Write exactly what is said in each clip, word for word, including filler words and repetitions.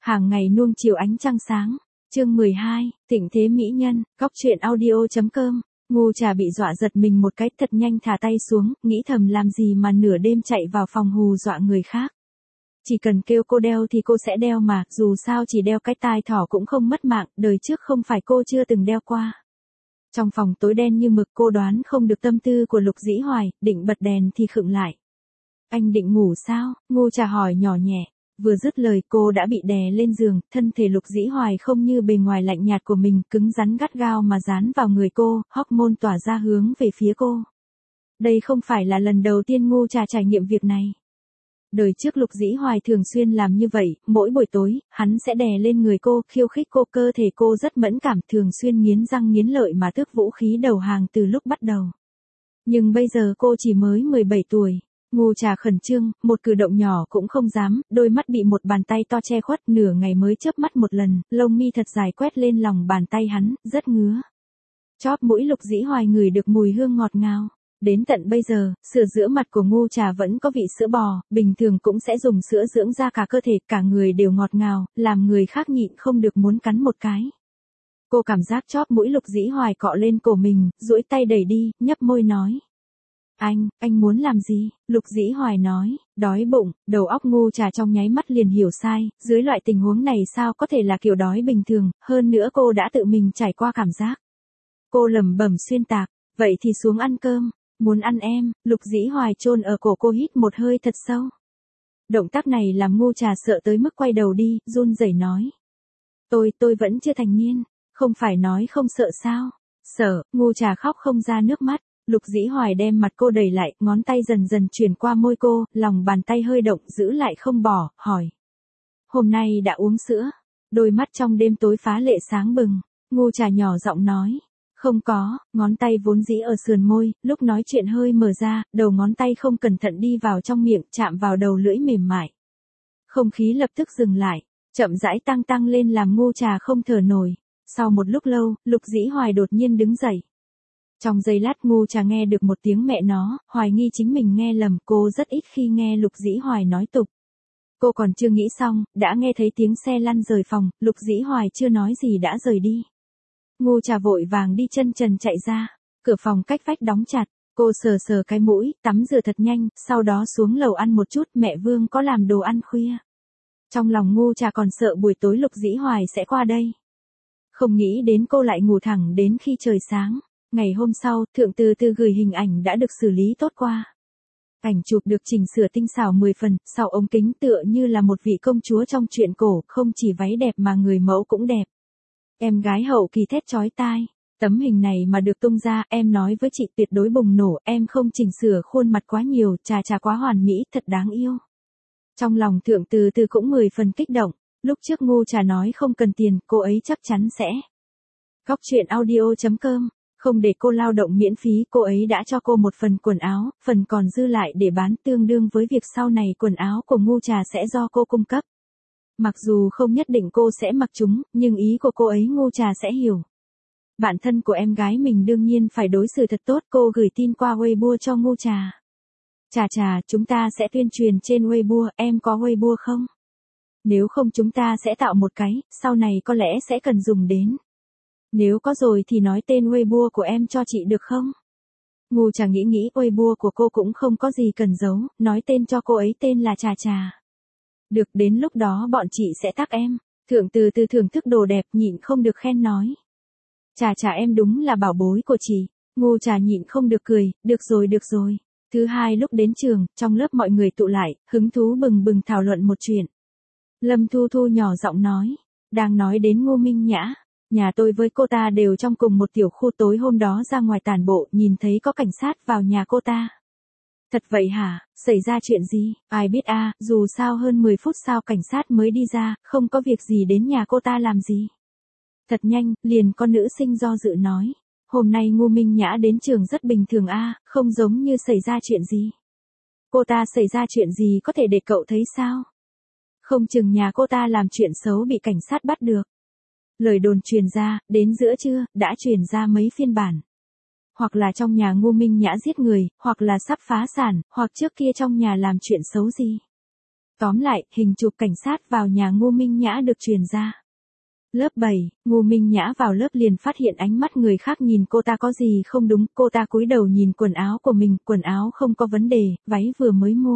Hàng ngày nuông chiều ánh trăng sáng. Chương mười hai, Thịnh thế mỹ nhân, góc truyện audio.com. Ngu Trà bị dọa giật mình một cái, thật nhanh thả tay xuống, nghĩ thầm làm gì mà nửa đêm chạy vào phòng hù dọa người khác. Chỉ cần kêu cô đeo thì cô sẽ đeo mà, dù sao chỉ đeo cái tai thỏ cũng không mất mạng, đời trước không phải cô chưa từng đeo qua. Trong phòng tối đen như mực, cô đoán không được tâm tư của Lục Dĩ Hoài, định bật đèn thì khựng lại. Anh định ngủ sao? Ngu Trà hỏi nhỏ nhẹ. Vừa dứt lời cô đã bị đè lên giường, thân thể Lục Dĩ Hoài không như bề ngoài lạnh nhạt của mình, cứng rắn gắt gao mà dán vào người cô, hormone tỏa ra hướng về phía cô. Đây không phải là lần đầu tiên Ngu Trà trải nghiệm việc này. Đời trước Lục Dĩ Hoài thường xuyên làm như vậy, mỗi buổi tối, hắn sẽ đè lên người cô, khiêu khích cô, cơ thể cô rất mẫn cảm, thường xuyên nghiến răng nghiến lợi mà tước vũ khí đầu hàng từ lúc bắt đầu. Nhưng bây giờ cô chỉ mới mười bảy tuổi. Ngu Trà khẩn trương, một cử động nhỏ cũng không dám, đôi mắt bị một bàn tay to che khuất, nửa ngày mới chớp mắt một lần, lông mi thật dài quét lên lòng bàn tay hắn, rất ngứa. Chóp mũi Lục Dĩ Hoài ngửi được mùi hương ngọt ngào. Đến tận bây giờ, sữa giữa mặt của Ngu Trà vẫn có vị sữa bò, bình thường cũng sẽ dùng sữa dưỡng da cả cơ thể, cả người đều ngọt ngào, làm người khác nhịn không được muốn cắn một cái. Cô cảm giác chóp mũi Lục Dĩ Hoài cọ lên cổ mình, duỗi tay đẩy đi, nhấp môi nói. Anh, anh muốn làm gì? Lục Dĩ Hoài nói, đói bụng. Đầu óc Ngu Trà trong nháy mắt liền hiểu sai, dưới loại tình huống này sao có thể là kiểu đói bình thường, hơn nữa cô đã tự mình trải qua cảm giác. Cô lẩm bẩm xuyên tạc, vậy thì xuống ăn cơm, muốn ăn em. Lục Dĩ Hoài chôn ở cổ cô, hít một hơi thật sâu. Động tác này làm Ngu Trà sợ tới mức quay đầu đi, run rẩy nói. Tôi, tôi vẫn chưa thành niên, không phải nói không sợ sao? Sợ. Ngu Trà khóc không ra nước mắt. Lục Dĩ Hoài đem mặt cô đẩy lại, ngón tay dần dần chuyển qua môi cô, lòng bàn tay hơi động, giữ lại không bỏ, hỏi. Hôm nay đã uống sữa? Đôi mắt trong đêm tối phá lệ sáng bừng. Ngu Trà nhỏ giọng nói. Không có. Ngón tay vốn dĩ ở sườn môi, lúc nói chuyện hơi mở ra, đầu ngón tay không cẩn thận đi vào trong miệng, chạm vào đầu lưỡi mềm mại. Không khí lập tức dừng lại, chậm rãi tăng tăng lên làm Ngu Trà không thở nổi. Sau một lúc lâu, Lục Dĩ Hoài đột nhiên đứng dậy. Trong giây lát Ngu Trà nghe được một tiếng mẹ nó, hoài nghi chính mình nghe lầm, cô rất ít khi nghe Lục Dĩ Hoài nói tục. Cô còn chưa nghĩ xong, đã nghe thấy tiếng xe lăn rời phòng, Lục Dĩ Hoài chưa nói gì đã rời đi. Ngu Trà vội vàng đi chân trần chạy ra, cửa phòng cách vách đóng chặt, cô sờ sờ cái mũi, tắm rửa thật nhanh, sau đó xuống lầu ăn một chút, mẹ Vương có làm đồ ăn khuya. Trong lòng Ngu Trà còn sợ buổi tối Lục Dĩ Hoài sẽ qua đây. Không nghĩ đến cô lại ngủ thẳng đến khi trời sáng. Ngày hôm sau, Thượng Từ Từ gửi hình ảnh đã được xử lý tốt qua. Ảnh chụp được chỉnh sửa tinh xảo mười phần, sau ống kính tựa như là một vị công chúa trong truyện cổ, không chỉ váy đẹp mà người mẫu cũng đẹp. Em gái hậu kỳ thét chói tai. Tấm hình này mà được tung ra, em nói với chị tuyệt đối bùng nổ, em không chỉnh sửa khuôn mặt quá nhiều, Trà Trà quá hoàn mỹ, thật đáng yêu. Trong lòng Thượng Từ Từ cũng mười phần kích động, lúc trước Ngu Trà nói không cần tiền, cô ấy chắc chắn sẽ. Góc truyện audio.com. Không để cô lao động miễn phí, cô ấy đã cho cô một phần quần áo, phần còn dư lại để bán, tương đương với việc sau này quần áo của Ngu Trà sẽ do cô cung cấp. Mặc dù không nhất định cô sẽ mặc chúng, nhưng ý của cô ấy Ngu Trà sẽ hiểu. Bạn thân của em gái mình đương nhiên phải đối xử thật tốt, cô gửi tin qua Weibo cho Ngu Trà. Trà Trà, chúng ta sẽ tuyên truyền trên Weibo, em có Weibo không? Nếu không chúng ta sẽ tạo một cái, sau này có lẽ sẽ cần dùng đến. Nếu có rồi thì nói tên Weibo của em cho chị được không? Ngu Trà nghĩ nghĩ, Weibo của cô cũng không có gì cần giấu, nói tên cho cô ấy, tên là Trà Trà. Được, đến lúc đó bọn chị sẽ tag em. Thượng Từ Từ thưởng thức đồ đẹp, nhịn không được khen nói. Trà Trà em đúng là bảo bối của chị. Ngu Trà nhịn không được cười, được rồi được rồi. Thứ hai lúc đến trường, trong lớp mọi người tụ lại, hứng thú bừng bừng thảo luận một chuyện. Lâm Thu Thu nhỏ giọng nói, đang nói đến Ngô Minh Nhã. Nhà tôi với cô ta đều trong cùng một tiểu khu, tối hôm đó ra ngoài tản bộ, nhìn thấy có cảnh sát vào nhà cô ta. Thật vậy hả, xảy ra chuyện gì, ai biết a, à, dù sao hơn mười phút sau cảnh sát mới đi ra, không có việc gì đến nhà cô ta làm gì. Thật nhanh, liền con nữ sinh do dự nói. Hôm nay Ngô Minh Nhã đến trường rất bình thường a, à, không giống như xảy ra chuyện gì. Cô ta xảy ra chuyện gì có thể để cậu thấy sao? Không chừng nhà cô ta làm chuyện xấu bị cảnh sát bắt được. Lời đồn truyền ra, đến giữa trưa, đã truyền ra mấy phiên bản. Hoặc là trong nhà Ngô Minh Nhã giết người, hoặc là sắp phá sản, hoặc trước kia trong nhà làm chuyện xấu gì. Tóm lại, hình chụp cảnh sát vào nhà Ngô Minh Nhã được truyền ra. Lớp bảy, Ngô Minh Nhã vào lớp liền phát hiện ánh mắt người khác nhìn cô ta có gì không đúng, cô ta cúi đầu nhìn quần áo của mình, quần áo không có vấn đề, váy vừa mới mua.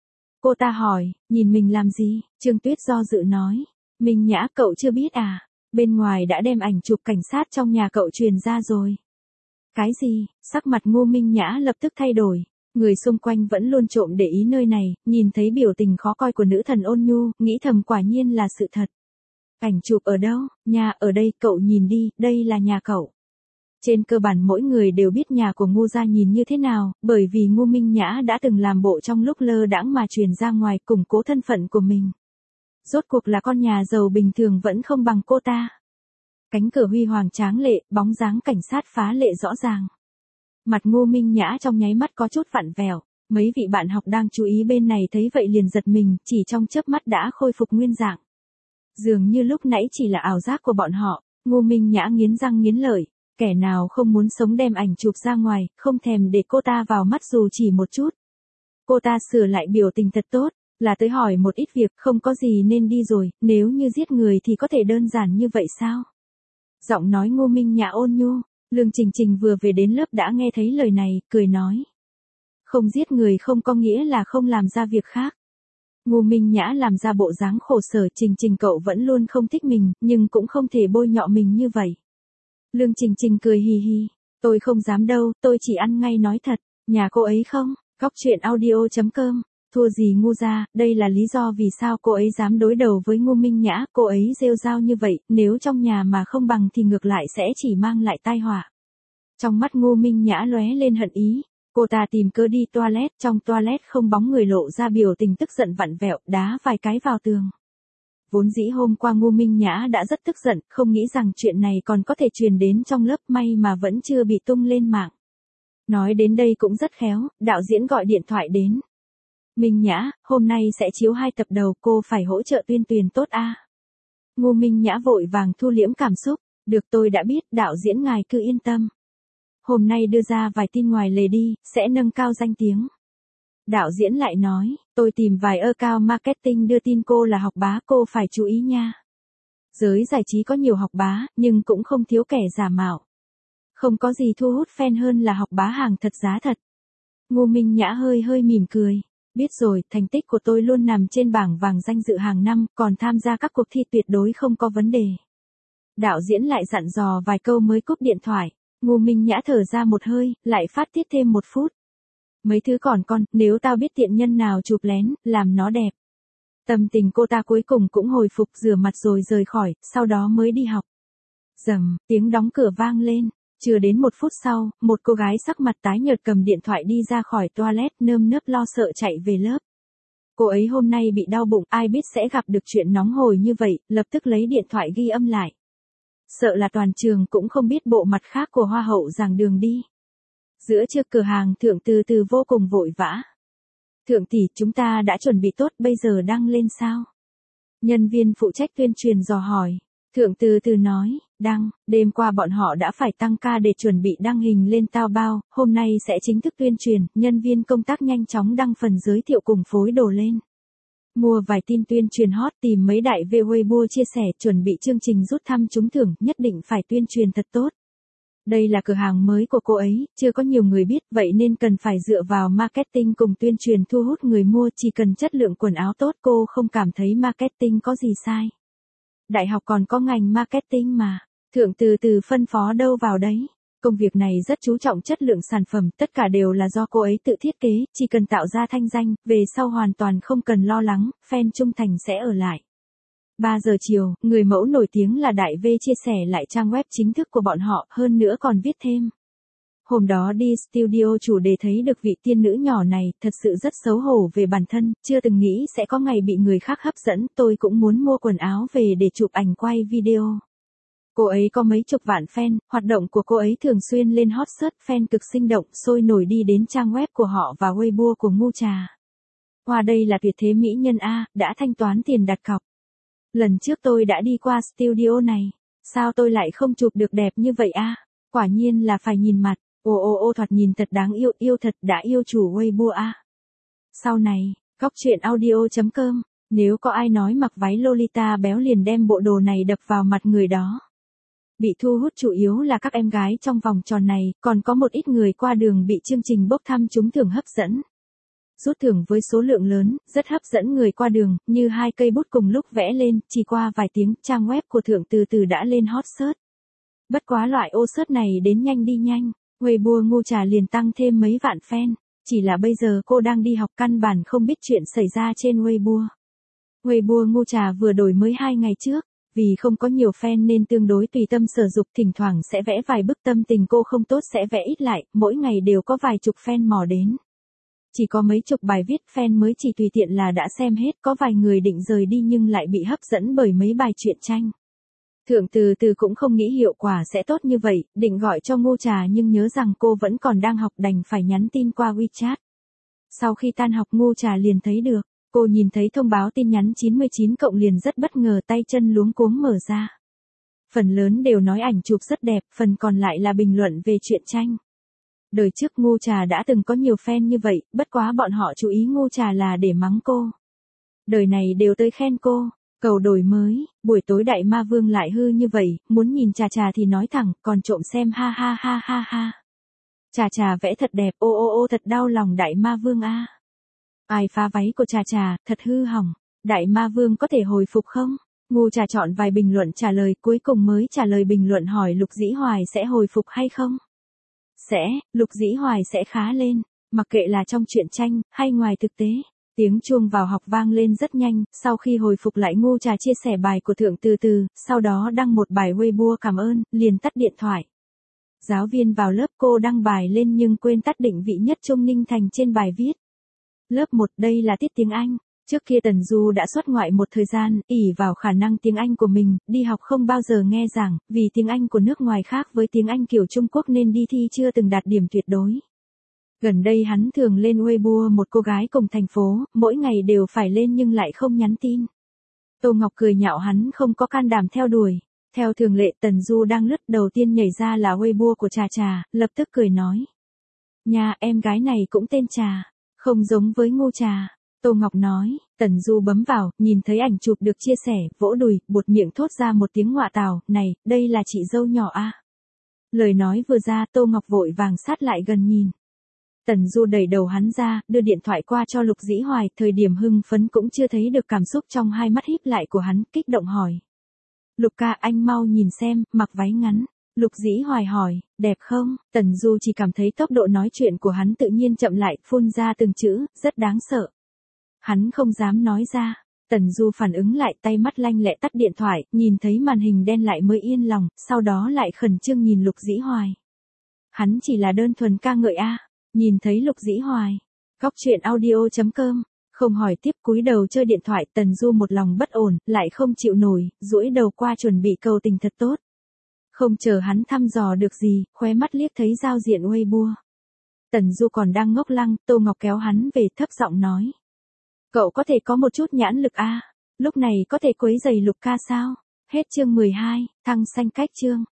Cô ta hỏi, nhìn mình làm gì? Trương Tuyết do dự nói, Minh Nhã cậu chưa biết à, bên ngoài đã đem ảnh chụp cảnh sát trong nhà cậu truyền ra rồi. Cái gì? Sắc mặt Ngô Minh Nhã lập tức thay đổi. Người xung quanh vẫn luôn trộm để ý nơi này, nhìn thấy biểu tình khó coi của nữ thần Ôn Nhu, nghĩ thầm quả nhiên là sự thật. Ảnh chụp ở đâu? Nhà ở đây, cậu nhìn đi, đây là nhà cậu. Trên cơ bản mỗi người đều biết nhà của Ngô gia nhìn như thế nào, bởi vì Ngô Minh Nhã đã từng làm bộ trong lúc lơ đãng mà truyền ra ngoài củng cố thân phận của mình. Rốt cuộc là con nhà giàu bình thường vẫn không bằng cô ta. Cánh cửa huy hoàng tráng lệ, bóng dáng cảnh sát phá lệ rõ ràng. Mặt Ngô Minh Nhã trong nháy mắt có chút vặn vẹo, mấy vị bạn học đang chú ý bên này thấy vậy liền giật mình, chỉ trong chớp mắt đã khôi phục nguyên dạng. Dường như lúc nãy chỉ là ảo giác của bọn họ, Ngô Minh Nhã nghiến răng nghiến lợi, kẻ nào không muốn sống đem ảnh chụp ra ngoài, không thèm để cô ta vào mắt dù chỉ một chút. Cô ta sửa lại biểu tình thật tốt, là tới hỏi một ít việc, không có gì nên đi rồi, nếu như giết người thì có thể đơn giản như vậy sao? Giọng nói Ngô Minh Nhã ôn nhu, Lương Trình Trình vừa về đến lớp đã nghe thấy lời này, cười nói. Không giết người không có nghĩa là không làm ra việc khác. Ngô Minh Nhã làm ra bộ dáng khổ sở, Trình Trình cậu vẫn luôn không thích mình, nhưng cũng không thể bôi nhọ mình như vậy. Lương Trình Trình cười hì hì, tôi không dám đâu, tôi chỉ ăn ngay nói thật, nhà cô ấy không, Góc Chuyện Audio chấm com, thua gì Ngô gia, đây là lý do vì sao cô ấy dám đối đầu với Ngô Minh Nhã, cô ấy rêu rao như vậy, nếu trong nhà mà không bằng thì ngược lại sẽ chỉ mang lại tai họa. Trong mắt Ngô Minh Nhã lóe lên hận ý, cô ta tìm cớ đi toilet, trong toilet không bóng người lộ ra biểu tình tức giận vặn vẹo, đá vài cái vào tường. Vốn dĩ hôm qua Ngô Minh Nhã đã rất tức giận, không nghĩ rằng chuyện này còn có thể truyền đến trong lớp, may mà vẫn chưa bị tung lên mạng. Nói đến đây cũng rất khéo, đạo diễn gọi điện thoại đến. Minh Nhã, hôm nay sẽ chiếu hai tập đầu, cô phải hỗ trợ tuyên truyền tốt a. À? Ngô Minh Nhã vội vàng thu liễm cảm xúc, được tôi đã biết, đạo diễn ngài cứ yên tâm. Hôm nay đưa ra vài tin ngoài lề đi, sẽ nâng cao danh tiếng. Đạo diễn lại nói, tôi tìm vài account marketing đưa tin cô là học bá, cô phải chú ý nha. Giới giải trí có nhiều học bá, nhưng cũng không thiếu kẻ giả mạo. Không có gì thu hút fan hơn là học bá hàng thật giá thật. Ngô Minh Nhã hơi hơi mỉm cười. Biết rồi, thành tích của tôi luôn nằm trên bảng vàng danh dự hàng năm, còn tham gia các cuộc thi tuyệt đối không có vấn đề. Đạo diễn lại dặn dò vài câu mới cúp điện thoại. Ngô Minh Nhã thở ra một hơi, lại phát tiết thêm một phút. Mấy thứ còn con, nếu tao biết tiện nhân nào chụp lén, làm nó đẹp. Tâm tình cô ta cuối cùng cũng hồi phục, rửa mặt rồi rời khỏi, sau đó mới đi học. Rầm, tiếng đóng cửa vang lên. Chưa đến một phút sau, một cô gái sắc mặt tái nhợt cầm điện thoại đi ra khỏi toilet, nơm nớp lo sợ chạy về lớp. Cô ấy hôm nay bị đau bụng, ai biết sẽ gặp được chuyện nóng hổi như vậy, lập tức lấy điện thoại ghi âm lại. Sợ là toàn trường cũng không biết bộ mặt khác của hoa hậu giảng đường đi. Giữa trước cửa hàng, Thượng Từ Từ vô cùng vội vã. Thượng tỷ, chúng ta đã chuẩn bị tốt, bây giờ đăng lên sao? Nhân viên phụ trách tuyên truyền dò hỏi. Thượng Từ Từ nói, đăng, đêm qua bọn họ đã phải tăng ca để chuẩn bị đăng hình lên Taobao, hôm nay sẽ chính thức tuyên truyền, nhân viên công tác nhanh chóng đăng phần giới thiệu cùng phối đồ lên. Mua vài tin tuyên truyền hot, tìm mấy đại V Weibo chia sẻ, chuẩn bị chương trình rút thăm trúng thưởng, nhất định phải tuyên truyền thật tốt. Đây là cửa hàng mới của cô ấy, chưa có nhiều người biết, vậy nên cần phải dựa vào marketing cùng tuyên truyền thu hút người mua, chỉ cần chất lượng quần áo tốt, cô không cảm thấy marketing có gì sai. Đại học còn có ngành marketing mà, Thượng Từ Từ phân phó đâu vào đấy. Công việc này rất chú trọng chất lượng sản phẩm, tất cả đều là do cô ấy tự thiết kế, chỉ cần tạo ra thanh danh, về sau hoàn toàn không cần lo lắng, fan trung thành sẽ ở lại. ba giờ chiều, người mẫu nổi tiếng là Đại V chia sẻ lại trang web chính thức của bọn họ, hơn nữa còn viết thêm. Hôm đó đi studio chủ đề thấy được vị tiên nữ nhỏ này, thật sự rất xấu hổ về bản thân, chưa từng nghĩ sẽ có ngày bị người khác hấp dẫn, tôi cũng muốn mua quần áo về để chụp ảnh quay video. Cô ấy có mấy chục vạn fan, hoạt động của cô ấy thường xuyên lên hot search, fan cực sinh động, sôi nổi đi đến trang web của họ và Weibo của Ngu Trà. Qua đây là tuyệt thế mỹ nhân A, đã thanh toán tiền đặt cọc. Lần trước tôi đã đi qua studio này, sao tôi lại không chụp được đẹp như vậy a? Quả nhiên là phải nhìn mặt, ô ô ô thoạt nhìn thật đáng yêu, yêu thật, đã yêu chủ Weibo a. Sau này, Cóc truyện audio chấm com. Nếu có ai nói mặc váy Lolita béo liền đem bộ đồ này đập vào mặt người đó. Bị thu hút chủ yếu là các em gái trong vòng tròn này, còn có một ít người qua đường bị chương trình bốc thăm trúng thưởng hấp dẫn. Rút thưởng với số lượng lớn, rất hấp dẫn người qua đường, như hai cây bút cùng lúc vẽ lên, chỉ qua vài tiếng, trang web của thượng từ từ đã lên hot search. Bất quá loại ô search này đến nhanh đi nhanh, Weibo Ngu Trà liền tăng thêm mấy vạn fan, chỉ là bây giờ cô đang đi học căn bản không biết chuyện xảy ra trên Weibo. Weibo Ngu Trà vừa đổi mới hai ngày trước, vì không có nhiều fan nên tương đối tùy tâm sở dục, thỉnh thoảng sẽ vẽ vài bức tâm tình cô không tốt sẽ vẽ ít lại, mỗi ngày đều có vài chục fan mò đến. Chỉ có mấy chục bài viết fan mới chỉ tùy tiện là đã xem hết, có vài người định rời đi nhưng lại bị hấp dẫn bởi mấy bài truyện tranh. Thượng từ từ cũng không nghĩ hiệu quả sẽ tốt như vậy, định gọi cho Ngu Trà nhưng nhớ rằng cô vẫn còn đang học đành phải nhắn tin qua WeChat. Sau khi tan học Ngu Trà liền thấy được, cô nhìn thấy thông báo tin nhắn chín mươi chín cộng liền rất bất ngờ, tay chân luống cuống mở ra. Phần lớn đều nói ảnh chụp rất đẹp, phần còn lại là bình luận về truyện tranh. Đời trước Ngu Trà đã từng có nhiều fan như vậy, bất quá bọn họ chú ý Ngu Trà là để mắng cô. Đời này đều tới khen cô, cầu đổi mới, buổi tối Đại Ma Vương lại hư như vậy, muốn nhìn Trà Trà thì nói thẳng, còn trộm xem ha ha ha ha ha. Trà Trà vẽ thật đẹp, ô ô ô thật đau lòng Đại Ma Vương a. Ai phá váy của Trà Trà, thật hư hỏng, Đại Ma Vương có thể hồi phục không? Ngu Trà chọn vài bình luận trả lời, cuối cùng mới trả lời bình luận hỏi Lục Dĩ Hoài sẽ hồi phục hay không? Sẽ, Lục Dĩ Hoài sẽ khá lên, mặc kệ là trong truyện tranh, hay ngoài thực tế. Tiếng chuông vào học vang lên rất nhanh, sau khi hồi phục lại Ngu Trà chia sẻ bài của thượng từ từ, sau đó đăng một bài Weibo cảm ơn, liền tắt điện thoại. Giáo viên vào lớp, cô đăng bài lên nhưng quên tắt định vị nhất Trung Ninh Thành trên bài viết. Lớp một, đây là tiết tiếng Anh. Trước kia Tần Du đã xuất ngoại một thời gian, ỷ vào khả năng tiếng Anh của mình, đi học không bao giờ nghe giảng, vì tiếng Anh của nước ngoài khác với tiếng Anh kiểu Trung Quốc nên đi thi chưa từng đạt điểm tuyệt đối. Gần đây hắn thường lên Weibo một cô gái cùng thành phố, mỗi ngày đều phải lên nhưng lại không nhắn tin. Tô Ngọc cười nhạo hắn không có can đảm theo đuổi. Theo thường lệ Tần Du đang lướt đầu tiên nhảy ra là Weibo của Trà Trà, lập tức cười nói. Nhà em gái này cũng tên Trà, không giống với Ngu Trà. Tô Ngọc nói, Tần Du bấm vào, nhìn thấy ảnh chụp được chia sẻ, vỗ đùi, buột miệng thốt ra một tiếng ngọa tào, này, đây là chị dâu nhỏ a. Lời nói vừa ra Tô Ngọc vội vàng sát lại gần nhìn. Tần Du đẩy đầu hắn ra, đưa điện thoại qua cho Lục Dĩ Hoài, thời điểm hưng phấn cũng chưa thấy được cảm xúc trong hai mắt híp lại của hắn, kích động hỏi. Lục ca anh mau nhìn xem, mặc váy ngắn. Lục Dĩ Hoài hỏi, đẹp không? Tần Du chỉ cảm thấy tốc độ nói chuyện của hắn tự nhiên chậm lại, phun ra từng chữ, rất đáng sợ. Hắn không dám nói ra. Tần Du phản ứng lại, tay mắt lanh lẹ tắt điện thoại, nhìn thấy màn hình đen lại mới yên lòng, sau đó lại khẩn trương nhìn Lục Dĩ Hoài. Hắn chỉ là đơn thuần ca ngợi a. Nhìn thấy Lục Dĩ Hoài. Cóc truyện audio chấm com. Không hỏi tiếp, cúi đầu chơi điện thoại, Tần Du một lòng bất ổn, lại không chịu nổi, duỗi đầu qua chuẩn bị cầu tình thật tốt. Không chờ hắn thăm dò được gì, khóe mắt liếc thấy giao diện Weibo. Tần Du còn đang ngốc lăng, Tô Ngọc kéo hắn về thấp giọng nói. Cậu có thể có một chút nhãn lực a, lúc này có thể quấy giày Lục ca sao? Hết chương mười hai, thăng xanh cách chương.